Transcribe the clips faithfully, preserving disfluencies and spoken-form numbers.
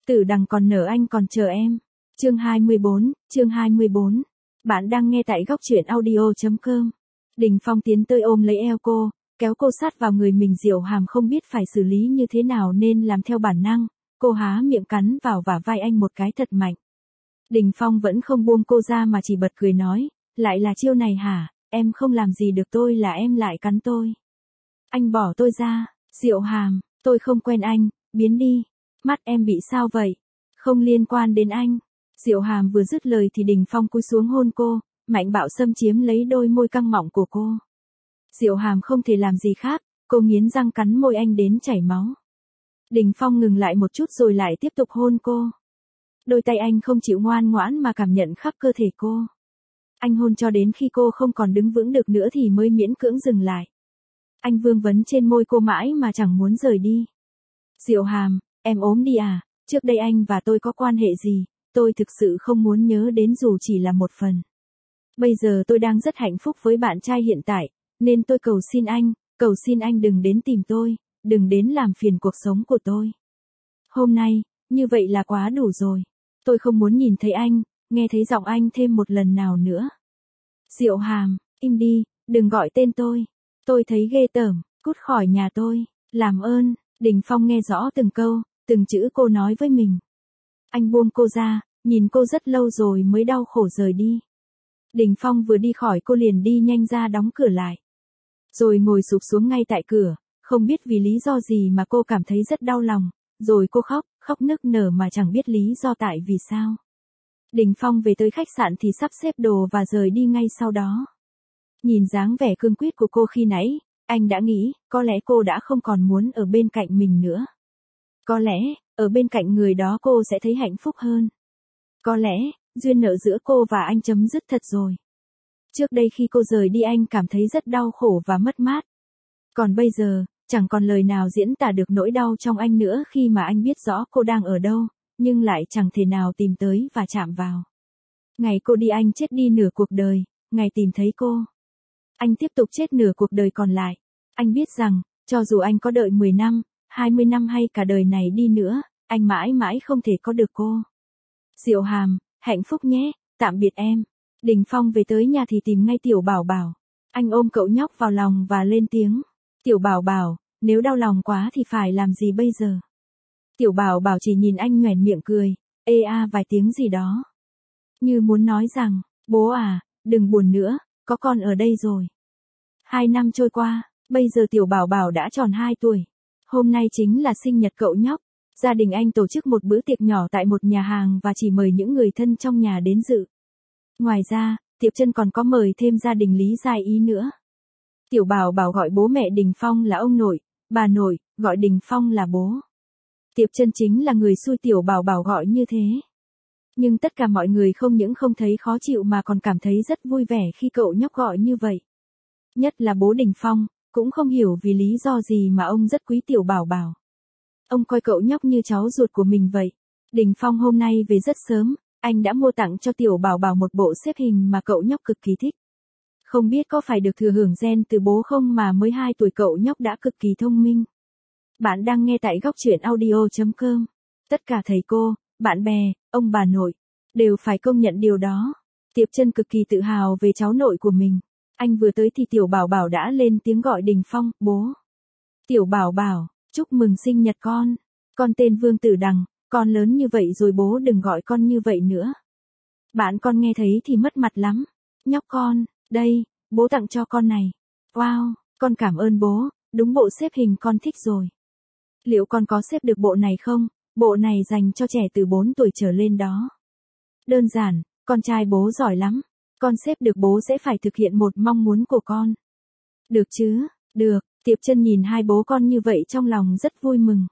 Tử đằng còn nở anh còn chờ em. Chương hai mươi bốn, chương hai mươi bốn. Bạn đang nghe tại góc truyện audio chấm com. Đình Phong tiến tới ôm lấy eo cô, kéo cô sát vào người mình. Diệu Hàm không biết phải xử lý như thế nào nên làm theo bản năng, cô há miệng cắn vào vả vai anh một cái thật mạnh. Đình Phong vẫn không buông cô ra mà chỉ bật cười nói, lại là chiêu này hả, em không làm gì được tôi là em lại cắn tôi. Anh bỏ tôi ra. Diệu Hàm, tôi không quen anh, biến đi. Mắt em bị sao vậy? Không liên quan đến anh. Diệu Hàm vừa dứt lời thì Đình Phong cúi xuống hôn cô, mạnh bạo xâm chiếm lấy đôi môi căng mọng của cô. Diệu Hàm không thể làm gì khác, cô nghiến răng cắn môi anh đến chảy máu. Đình Phong ngừng lại một chút rồi lại tiếp tục hôn cô. Đôi tay anh không chịu ngoan ngoãn mà cảm nhận khắp cơ thể cô. Anh hôn cho đến khi cô không còn đứng vững được nữa thì mới miễn cưỡng dừng lại. Anh vương vấn trên môi cô mãi mà chẳng muốn rời đi. Diệu Hàm, em ốm đi à, trước đây anh và tôi có quan hệ gì, tôi thực sự không muốn nhớ đến dù chỉ là một phần. Bây giờ tôi đang rất hạnh phúc với bạn trai hiện tại, nên tôi cầu xin anh, cầu xin anh đừng đến tìm tôi, đừng đến làm phiền cuộc sống của tôi. Hôm nay, như vậy là quá đủ rồi. Tôi không muốn nhìn thấy anh, nghe thấy giọng anh thêm một lần nào nữa. Diệu Hàm, im đi, đừng gọi tên tôi. Tôi thấy ghê tởm, cút khỏi nhà tôi, làm ơn. Đình Phong nghe rõ từng câu, từng chữ cô nói với mình. Anh buông cô ra, nhìn cô rất lâu rồi mới đau khổ rời đi. Đình Phong vừa đi khỏi cô liền đi nhanh ra đóng cửa lại. Rồi ngồi sụp xuống ngay tại cửa, không biết vì lý do gì mà cô cảm thấy rất đau lòng, rồi cô khóc, khóc nức nở mà chẳng biết lý do tại vì sao. Đình Phong về tới khách sạn thì sắp xếp đồ và rời đi ngay sau đó. Nhìn dáng vẻ cương quyết của cô khi nãy, anh đã nghĩ, có lẽ cô đã không còn muốn ở bên cạnh mình nữa. Có lẽ, ở bên cạnh người đó cô sẽ thấy hạnh phúc hơn. Có lẽ, duyên nợ giữa cô và anh chấm dứt thật rồi. Trước đây khi cô rời đi anh cảm thấy rất đau khổ và mất mát. Còn bây giờ, chẳng còn lời nào diễn tả được nỗi đau trong anh nữa khi mà anh biết rõ cô đang ở đâu, nhưng lại chẳng thể nào tìm tới và chạm vào. Ngày cô đi anh chết đi nửa cuộc đời, ngày tìm thấy cô. Anh tiếp tục chết nửa cuộc đời còn lại. Anh biết rằng, cho dù anh có đợi mười năm, hai mươi năm hay cả đời này đi nữa, anh mãi mãi không thể có được cô. Diệu Hàm, hạnh phúc nhé, tạm biệt em. Đình Phong về tới nhà thì tìm ngay Tiểu Bảo Bảo. Anh ôm cậu nhóc vào lòng và lên tiếng. Tiểu Bảo Bảo, nếu đau lòng quá thì phải làm gì bây giờ? Tiểu Bảo Bảo chỉ nhìn anh nhoẻn miệng cười, ê a vài tiếng gì đó. Như muốn nói rằng, bố à, đừng buồn nữa, có con ở đây rồi. Hai năm trôi qua, bây giờ Tiểu Bảo Bảo đã tròn hai tuổi. Hôm nay chính là sinh nhật cậu nhóc. Gia đình anh tổ chức một bữa tiệc nhỏ tại một nhà hàng và chỉ mời những người thân trong nhà đến dự. Ngoài ra, Tiệp Trân còn có mời thêm gia đình Lý Gia Ý nữa. Tiểu Bảo Bảo gọi bố mẹ Đình Phong là ông nội, bà nội, gọi Đình Phong là bố. Tiệp Trân chính là người xui Tiểu Bảo Bảo gọi như thế. Nhưng tất cả mọi người không những không thấy khó chịu mà còn cảm thấy rất vui vẻ khi cậu nhóc gọi như vậy. Nhất là bố Đình Phong, cũng không hiểu vì lý do gì mà ông rất quý Tiểu Bảo Bảo. Ông coi cậu nhóc như cháu ruột của mình vậy. Đình Phong hôm nay về rất sớm, anh đã mua tặng cho Tiểu Bảo Bảo một bộ xếp hình mà cậu nhóc cực kỳ thích. Không biết có phải được thừa hưởng gen từ bố không mà mới hai tuổi cậu nhóc đã cực kỳ thông minh. Bạn đang nghe tại góc truyện audio chấm com. Tất cả thầy cô, bạn bè, ông bà nội, đều phải công nhận điều đó. Tiệp Trân cực kỳ tự hào về cháu nội của mình. Anh vừa tới thì Tiểu Bảo Bảo đã lên tiếng gọi Đình Phong, bố. Tiểu Bảo Bảo, chúc mừng sinh nhật con. Con tên Vương Tử Đằng, con lớn như vậy rồi bố đừng gọi con như vậy nữa. Bạn con nghe thấy thì mất mặt lắm. Nhóc con, đây, bố tặng cho con này. Wow, con cảm ơn bố, đúng bộ xếp hình con thích rồi. Liệu con có xếp được bộ này không? Bộ này dành cho trẻ từ bốn tuổi trở lên đó. Đơn giản, con trai bố giỏi lắm. Con xếp được bố sẽ phải thực hiện một mong muốn của con. Được chứ, được. Tiệp Trân nhìn hai bố con như vậy trong lòng rất vui mừng.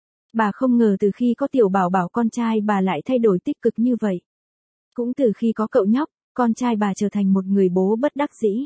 Bà không ngờ từ khi có Tiểu Bảo Bảo con trai bà lại thay đổi tích cực như vậy. Cũng từ khi có cậu nhóc, con trai bà trở thành một người bố bất đắc dĩ.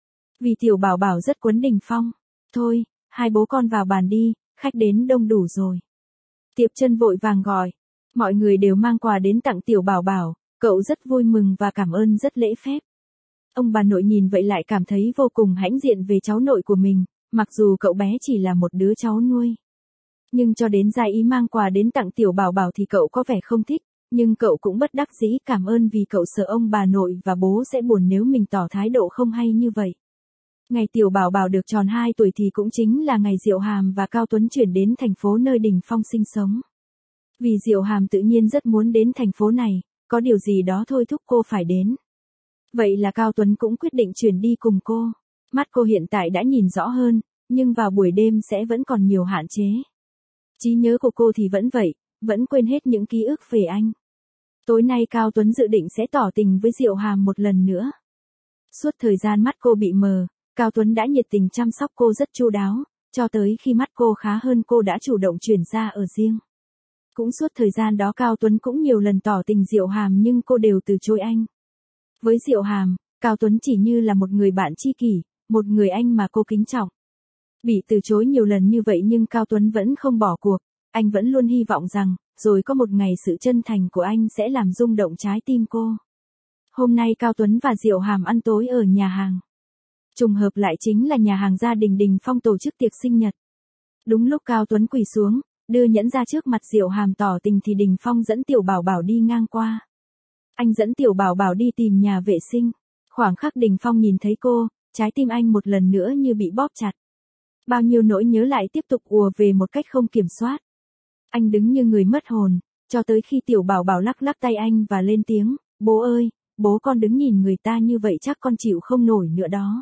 Vì Tiểu Bảo Bảo rất quấn Đình Phong. Thôi, hai bố con vào bàn đi, khách đến đông đủ rồi. Tiệp Trân vội vàng gọi. Mọi người đều mang quà đến tặng Tiểu Bảo Bảo, cậu rất vui mừng và cảm ơn rất lễ phép. Ông bà nội nhìn vậy lại cảm thấy vô cùng hãnh diện về cháu nội của mình, mặc dù cậu bé chỉ là một đứa cháu nuôi. Nhưng cho đến Gia Ý mang quà đến tặng tiểu bảo bảo thì cậu có vẻ không thích, nhưng cậu cũng bất đắc dĩ cảm ơn vì cậu sợ ông bà nội và bố sẽ buồn nếu mình tỏ thái độ không hay như vậy. Ngày tiểu bảo bảo được tròn hai tuổi thì cũng chính là ngày Diệu Hàm và Cao Tuấn chuyển đến thành phố nơi Đình Phong sinh sống. Vì Diệu Hàm tự nhiên rất muốn đến thành phố này, có điều gì đó thôi thúc cô phải đến. Vậy là Cao Tuấn cũng quyết định chuyển đi cùng cô. Mắt cô hiện tại đã nhìn rõ hơn, nhưng vào buổi đêm sẽ vẫn còn nhiều hạn chế. Trí nhớ của cô thì vẫn vậy, vẫn quên hết những ký ức về anh. Tối nay Cao Tuấn dự định sẽ tỏ tình với Diệu Hàm một lần nữa. Suốt thời gian mắt cô bị mờ, Cao Tuấn đã nhiệt tình chăm sóc cô rất chu đáo, cho tới khi mắt cô khá hơn cô đã chủ động chuyển ra ở riêng. Cũng suốt thời gian đó Cao Tuấn cũng nhiều lần tỏ tình Diệu Hàm nhưng cô đều từ chối anh. Với Diệu Hàm, Cao Tuấn chỉ như là một người bạn tri kỷ, một người anh mà cô kính trọng. Bị từ chối nhiều lần như vậy nhưng Cao Tuấn vẫn không bỏ cuộc, anh vẫn luôn hy vọng rằng, rồi có một ngày sự chân thành của anh sẽ làm rung động trái tim cô. Hôm nay Cao Tuấn và Diệu Hàm ăn tối ở nhà hàng. Trùng hợp lại chính là nhà hàng gia đình Đình Phong tổ chức tiệc sinh nhật. Đúng lúc Cao Tuấn quỳ xuống, đưa nhẫn ra trước mặt Diệu Hàm tỏ tình thì Đình Phong dẫn Tiểu Bảo Bảo đi ngang qua. Anh dẫn Tiểu Bảo Bảo đi tìm nhà vệ sinh. Khoảng khắc Đình Phong nhìn thấy cô, trái tim anh một lần nữa như bị bóp chặt. Bao nhiêu nỗi nhớ lại tiếp tục ùa về một cách không kiểm soát. Anh đứng như người mất hồn, cho tới khi Tiểu Bảo Bảo lắc lắc tay anh và lên tiếng, bố ơi, bố con đứng nhìn người ta như vậy chắc con chịu không nổi nữa đó.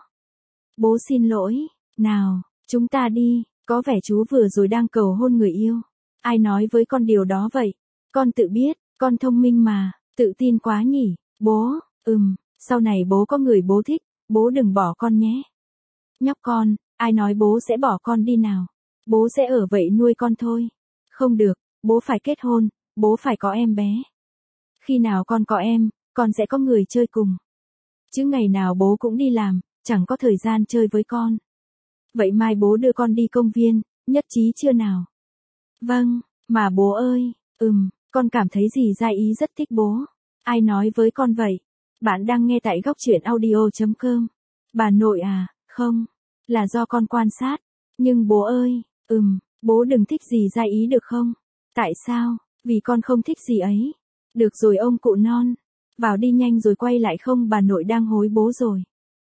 Bố xin lỗi, nào, chúng ta đi, có vẻ chú vừa rồi đang cầu hôn người yêu. Ai nói với con điều đó vậy? Con tự biết, con thông minh mà, tự tin quá nhỉ, bố, ừm, sau này bố có người bố thích, bố đừng bỏ con nhé. Nhóc con, ai nói bố sẽ bỏ con đi nào? Bố sẽ ở vậy nuôi con thôi. Không được, bố phải kết hôn, bố phải có em bé. Khi nào con có em, con sẽ có người chơi cùng. Chứ ngày nào bố cũng đi làm, chẳng có thời gian chơi với con. Vậy mai bố đưa con đi công viên, nhất trí chưa nào? Vâng, mà bố ơi, ừm, con cảm thấy dì Gia Ý rất thích bố. Ai nói với con vậy? Bạn đang nghe tại góc truyện audio chấm com. Bà nội à, không, là do con quan sát. Nhưng bố ơi, ừm, bố đừng thích dì Gia Ý được không? Tại sao? Vì con không thích dì ấy. Được rồi ông cụ non. Vào đi nhanh rồi quay lại không bà nội đang hối bố rồi.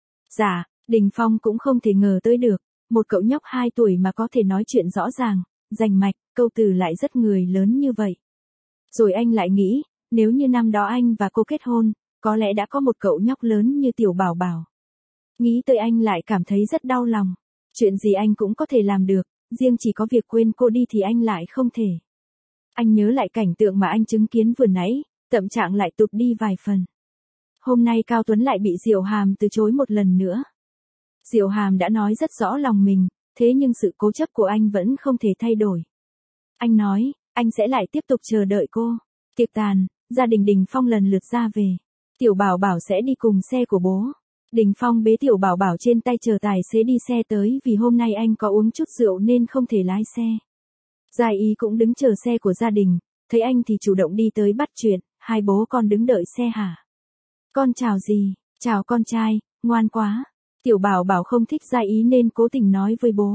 Dạ, Đình Phong cũng không thể ngờ tới được. Một cậu nhóc hai tuổi mà có thể nói chuyện rõ ràng, rành mạch, câu từ lại rất người lớn như vậy. Rồi anh lại nghĩ, nếu như năm đó anh và cô kết hôn, có lẽ đã có một cậu nhóc lớn như Tiểu Bảo Bảo. Nghĩ tới anh lại cảm thấy rất đau lòng. Chuyện gì anh cũng có thể làm được, riêng chỉ có việc quên cô đi thì anh lại không thể. Anh nhớ lại cảnh tượng mà anh chứng kiến vừa nãy, tâm trạng lại tụt đi vài phần. Hôm nay Cao Tuấn lại bị Diệu Hàm từ chối một lần nữa. Diệu Hàm đã nói rất rõ lòng mình, thế nhưng sự cố chấp của anh vẫn không thể thay đổi. Anh nói, anh sẽ lại tiếp tục chờ đợi cô. Tiệc tàn, gia đình Đình Phong lần lượt ra về. Tiểu Bảo Bảo sẽ đi cùng xe của bố. Đình Phong bế Tiểu Bảo Bảo trên tay chờ tài xế đi xe tới vì hôm nay anh có uống chút rượu nên không thể lái xe. Gia Ý cũng đứng chờ xe của gia đình, thấy anh thì chủ động đi tới bắt chuyện, hai bố con đứng đợi xe hả? Con chào gì? Chào con trai, ngoan quá. Tiểu Bảo Bảo không thích Gia Ý nên cố tình nói với bố.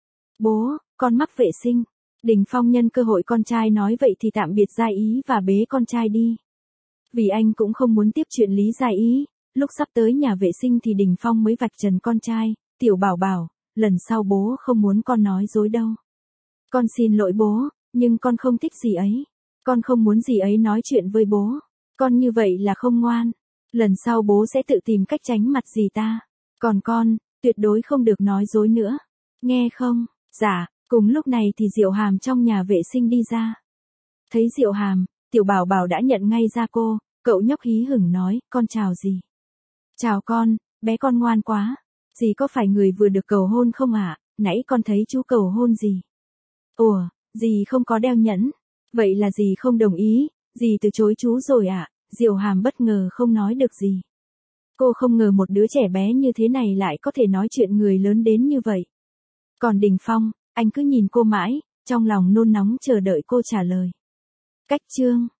Bố, con mắc vệ sinh. Đình Phong nhân cơ hội con trai nói vậy thì tạm biệt Gia Ý và bế con trai đi. Vì anh cũng không muốn tiếp chuyện Lý Gia Ý, lúc sắp tới nhà vệ sinh thì Đình Phong mới vạch trần con trai, Tiểu Bảo Bảo, lần sau bố không muốn con nói dối đâu. Con xin lỗi bố, nhưng con không thích dì ấy. Con không muốn dì ấy nói chuyện với bố. Con như vậy là không ngoan. Lần sau bố sẽ tự tìm cách tránh mặt dì ta. Còn con, tuyệt đối không được nói dối nữa. Nghe không? Dạ, cùng lúc này thì Diệu Hàm trong nhà vệ sinh đi ra. Thấy Diệu Hàm, Tiểu Bảo Bảo đã nhận ngay ra cô, cậu nhóc hí hửng nói, con chào dì. Chào con, bé con ngoan quá. Dì có phải người vừa được cầu hôn không ạ? À? Nãy con thấy chú cầu hôn dì. Ủa, dì không có đeo nhẫn. Vậy là dì không đồng ý, dì từ chối chú rồi ạ. À? Diệu Hàm bất ngờ không nói được gì. Cô không ngờ một đứa trẻ bé như thế này lại có thể nói chuyện người lớn đến như vậy. Còn Đình Phong, anh cứ nhìn cô mãi, trong lòng nôn nóng chờ đợi cô trả lời. Cách chương